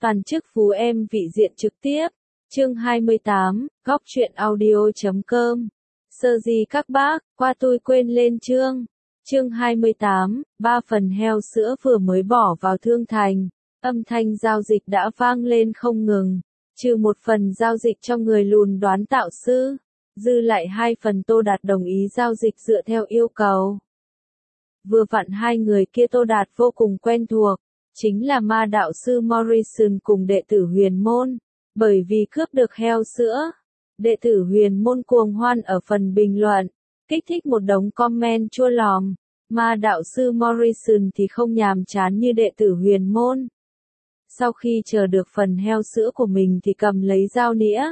Toàn chức phú em vị diện trực tiếp. Chương 28, góc truyện audio.com. Sơ gì các bác, qua tôi quên lên chương. Chương 28, 3 phần heo sữa vừa mới bỏ vào thương thành. Âm thanh giao dịch đã vang lên không ngừng. Trừ một phần giao dịch cho người lùn đoán tạo sư. Dư lại 2 phần Tô Đạt đồng ý giao dịch dựa theo yêu cầu. Vừa vặn hai người kia Tô Đạt vô cùng quen thuộc. Chính là ma đạo sư Morrison cùng đệ tử huyền môn. Bởi vì cướp được heo sữa, đệ tử huyền môn cuồng hoan ở phần bình luận, kích thích một đống comment chua lòng. Ma đạo sư Morrison thì không nhàm chán như đệ tử huyền môn. Sau khi chờ được phần heo sữa của mình thì cầm lấy dao nĩa,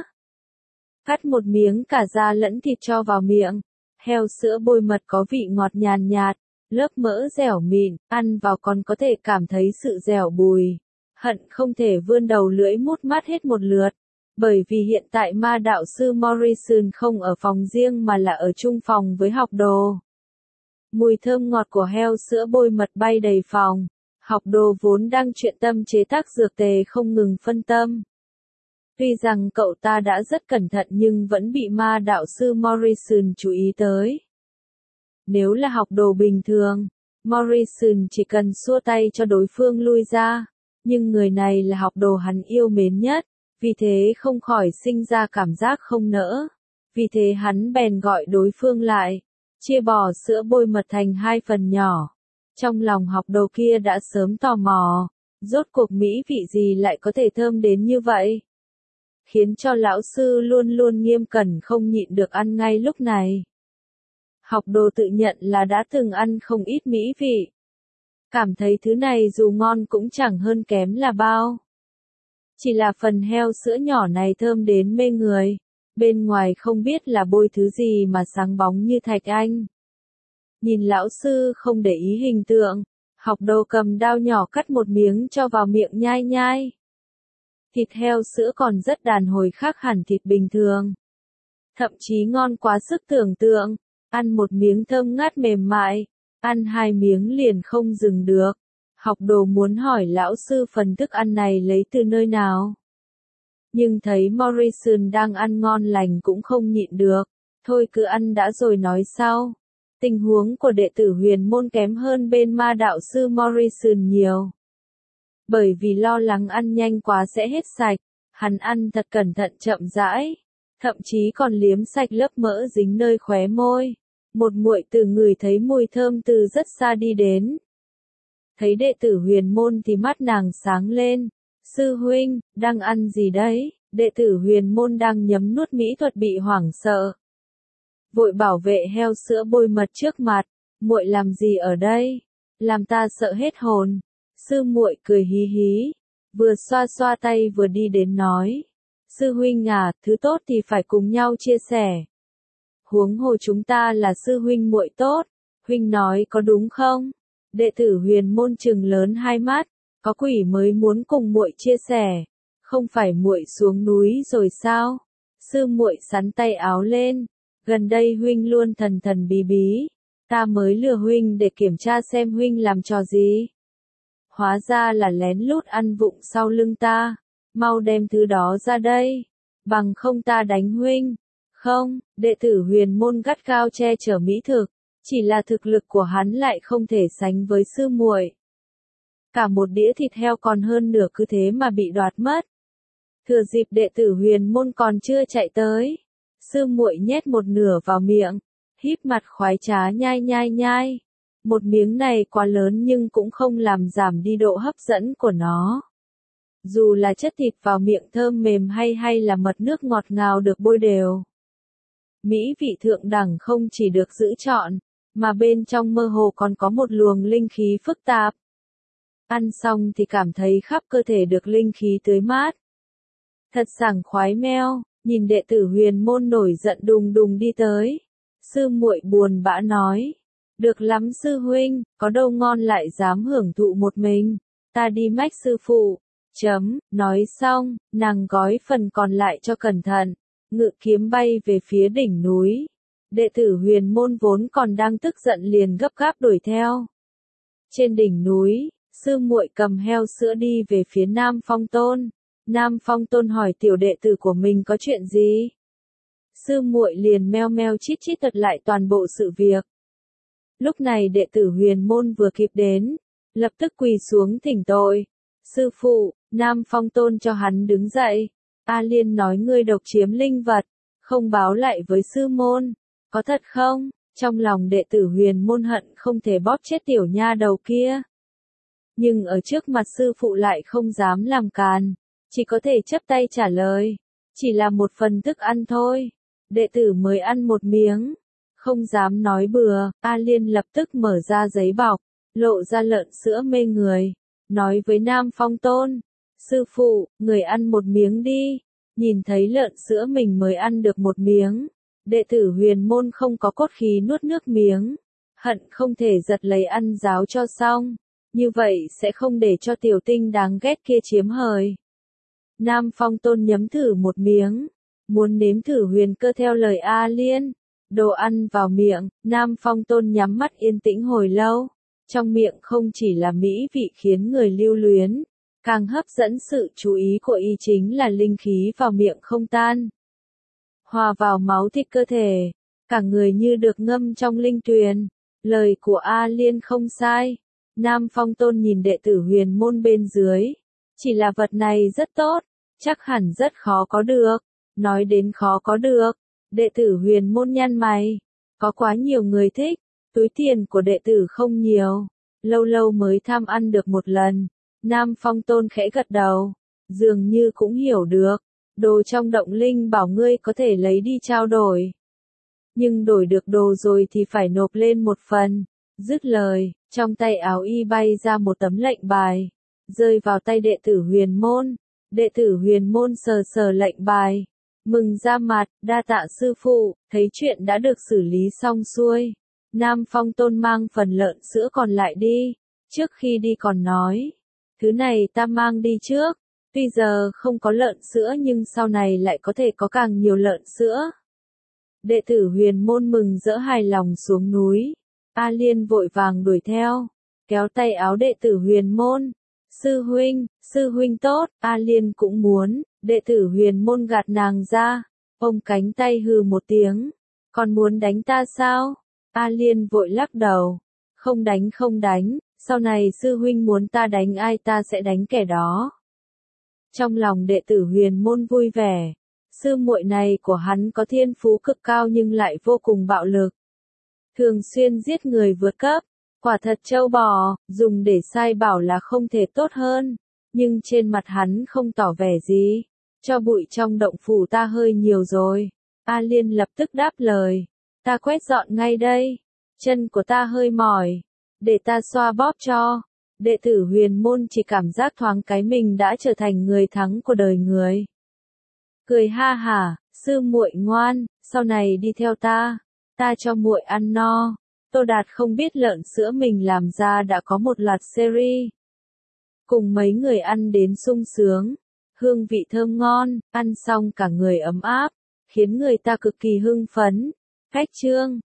cắt một miếng cả da lẫn thịt cho vào miệng. Heo sữa bôi mật có vị ngọt nhàn nhạt, lớp mỡ dẻo mịn, ăn vào còn có thể cảm thấy sự dẻo bùi. Hận không thể vươn đầu lưỡi mút mát hết một lượt. Bởi vì hiện tại ma đạo sư Morrison không ở phòng riêng mà là ở chung phòng với học đồ. Mùi thơm ngọt của heo sữa bôi mật bay đầy phòng. Học đồ vốn đang chuyên tâm chế tác dược tề không ngừng phân tâm. Tuy rằng cậu ta đã rất cẩn thận nhưng vẫn bị ma đạo sư Morrison chú ý tới. Nếu là học đồ bình thường, Morrison chỉ cần xua tay cho đối phương lui ra. Nhưng người này là học đồ hắn yêu mến nhất, vì thế không khỏi sinh ra cảm giác không nỡ. Vì thế hắn bèn gọi đối phương lại, chia bò sữa bôi mật thành 2 phần nhỏ. Trong lòng học đồ kia đã sớm tò mò, rốt cuộc mỹ vị gì lại có thể thơm đến như vậy. Khiến cho lão sư luôn luôn nghiêm cẩn không nhịn được ăn ngay lúc này. Học đồ tự nhận là đã từng ăn không ít mỹ vị. Cảm thấy thứ này dù ngon cũng chẳng hơn kém là bao. Chỉ là phần heo sữa nhỏ này thơm đến mê người. Bên ngoài không biết là bôi thứ gì mà sáng bóng như thạch anh. Nhìn lão sư không để ý hình tượng. Học đồ cầm dao nhỏ cắt một miếng cho vào miệng nhai nhai. Thịt heo sữa còn rất đàn hồi khác hẳn thịt bình thường. Thậm chí ngon quá sức tưởng tượng. Ăn một miếng thơm ngát mềm mại. Ăn 2 miếng liền không dừng được. Học đồ muốn hỏi lão sư phần thức ăn này lấy từ nơi nào. Nhưng thấy Morrison đang ăn ngon lành cũng không nhịn được. Thôi cứ ăn đã rồi nói sau. Tình huống của đệ tử huyền môn kém hơn bên ma đạo sư Morrison nhiều. Bởi vì lo lắng ăn nhanh quá sẽ hết sạch. Hắn ăn thật cẩn thận chậm rãi. Thậm chí còn liếm sạch lớp mỡ dính nơi khóe môi. Một muội tử ngửi thấy mùi thơm từ rất xa đi đến. Thấy đệ tử huyền môn thì mắt nàng sáng lên. Sư huynh, đang ăn gì đấy? Đệ tử huyền môn đang nhấm nuốt mỹ thuật bị hoảng sợ. Vội bảo vệ heo sữa bôi mật trước mặt. Muội làm gì ở đây? Làm ta sợ hết hồn. Sư muội cười hí hí. Vừa xoa xoa tay vừa đi đến nói. Sư huynh à, thứ tốt thì phải cùng nhau chia sẻ. Huống hồ chúng ta là sư huynh muội tốt, huynh nói có đúng không? Đệ tử huyền môn trừng lớn hai mắt, có quỷ mới muốn cùng muội chia sẻ, không phải muội xuống núi rồi sao? Sư muội sắn tay áo lên, gần đây huynh luôn thần thần bí bí, ta mới lừa huynh để kiểm tra xem huynh làm trò gì. Hóa ra là lén lút ăn vụng sau lưng ta, mau đem thứ đó ra đây, bằng không ta đánh huynh. Không, đệ tử huyền môn gắt gao che chở mỹ thực, chỉ là thực lực của hắn lại không thể sánh với sư muội. Cả một đĩa thịt heo còn hơn nửa cứ thế mà bị đoạt mất. Thừa dịp đệ tử huyền môn còn chưa chạy tới, sư muội nhét một nửa vào miệng, híp mặt khoái trá nhai nhai nhai. Một miếng này quá lớn nhưng cũng không làm giảm đi độ hấp dẫn của nó. Dù là chất thịt vào miệng thơm mềm hay là mật nước ngọt ngào được bôi đều. Mỹ vị thượng đẳng không chỉ được giữ trọn, mà bên trong mơ hồ còn có một luồng linh khí phức tạp. Ăn xong thì cảm thấy khắp cơ thể được linh khí tưới mát. Thật sảng khoái meo, nhìn đệ tử huyền môn nổi giận đùng đùng đi tới. Sư muội buồn bã nói, được lắm sư huynh, có đâu ngon lại dám hưởng thụ một mình, ta đi mách sư phụ. Nói xong, nàng gói phần còn lại cho cẩn thận. Ngự kiếm bay về phía đỉnh núi. Đệ tử huyền môn vốn còn đang tức giận liền gấp gáp đuổi theo. Trên đỉnh núi, Sư muội cầm heo sữa đi về phía Nam Phong Tôn. Nam Phong Tôn hỏi tiểu đệ tử của mình có chuyện gì. Sư muội liền meo meo chít chít thuật lại toàn bộ sự việc. Lúc này đệ tử Huyền Môn vừa kịp đến, lập tức quỳ xuống thỉnh tội. Sư phụ, Nam Phong Tôn cho hắn đứng dậy. A Liên nói ngươi độc chiếm linh vật, không báo lại với sư môn. Có thật không? Trong lòng đệ tử Huyền Môn hận không thể bóp chết tiểu nha đầu kia. Nhưng ở trước mặt sư phụ lại không dám làm càn, chỉ có thể chắp tay trả lời. Chỉ là một phần thức ăn thôi. Đệ tử mới ăn một miếng. Không dám nói bừa, A Liên lập tức mở ra giấy bọc, lộ ra lợn sữa mê người. Nói với Nam Phong Tôn, sư phụ, người ăn một miếng đi. Nhìn thấy lợn sữa mình mới ăn được một miếng. Đệ tử Huyền Môn không có cốt khí nuốt nước miếng. Hận không thể giật lấy ăn giáo cho xong. Như vậy sẽ không để cho tiểu tinh đáng ghét kia chiếm hời. Nam Phong Tôn nhấm thử một miếng. Muốn nếm thử huyền cơ theo lời A Liên. Đồ ăn vào miệng, Nam Phong Tôn nhắm mắt yên tĩnh hồi lâu. Trong miệng không chỉ là mỹ vị khiến người lưu luyến, càng hấp dẫn sự chú ý của y chính là linh khí vào miệng không tan. Hòa vào máu thịt cơ thể, cả người như được ngâm trong linh tuyền. Lời của A Liên không sai. Nam Phong Tôn nhìn đệ tử Huyền Môn bên dưới. Chỉ là vật này rất tốt, chắc hẳn rất khó có được. Nói đến khó có được, đệ tử Huyền Môn nhăn mày. Có quá nhiều người thích, túi tiền của đệ tử không nhiều. Lâu lâu mới tham ăn được một lần. Nam Phong Tôn khẽ gật đầu. Dường như cũng hiểu được. Đồ trong động linh bảo ngươi có thể lấy đi trao đổi. Nhưng đổi được đồ rồi thì phải nộp lên một phần. Dứt lời, trong tay áo y bay ra một tấm lệnh bài. Rơi vào tay đệ tử Huyền Môn. Đệ tử Huyền Môn sờ sờ lệnh bài. Mừng ra mặt, đa tạ sư phụ, thấy chuyện đã được xử lý xong xuôi. Nam Phong Tôn mang phần lợn sữa còn lại đi. Trước khi đi còn nói. Thứ này ta mang đi trước. Tuy giờ không có lợn sữa nhưng sau này lại có thể có càng nhiều lợn sữa. Đệ tử Huyền Môn mừng rỡ hài lòng xuống núi. A Liên vội vàng đuổi theo. Kéo tay áo đệ tử Huyền Môn. Sư huynh tốt, A Liên cũng muốn. Đệ tử Huyền Môn gạt nàng ra. Ôm cánh tay hừ một tiếng. Còn muốn đánh ta sao? A Liên vội lắc đầu. Không đánh, sau này sư huynh muốn ta đánh ai ta sẽ đánh kẻ đó. Trong lòng đệ tử Huyền Môn vui vẻ. Sư muội này của hắn có thiên phú cực cao nhưng lại vô cùng bạo lực. Thường xuyên giết người vượt cấp. Quả thật trâu bò, dùng để sai bảo là không thể tốt hơn. Nhưng trên mặt hắn không tỏ vẻ gì. Cho bụi trong động phủ ta hơi nhiều rồi. A Liên lập tức đáp lời. Ta quét dọn ngay đây. Chân của ta hơi mỏi. Để ta xoa bóp cho. Đệ tử Huyền Môn chỉ cảm giác thoáng cái mình đã trở thành người thắng của đời người. Cười ha hả, sư muội ngoan, sau này đi theo ta. Ta cho muội ăn no. Tô Đạt không biết lợn sữa mình làm ra đã có một loạt series. Cùng mấy người ăn đến sung sướng. Hương vị thơm ngon, ăn xong cả người ấm áp, khiến người ta cực kỳ hưng phấn. Khách trương,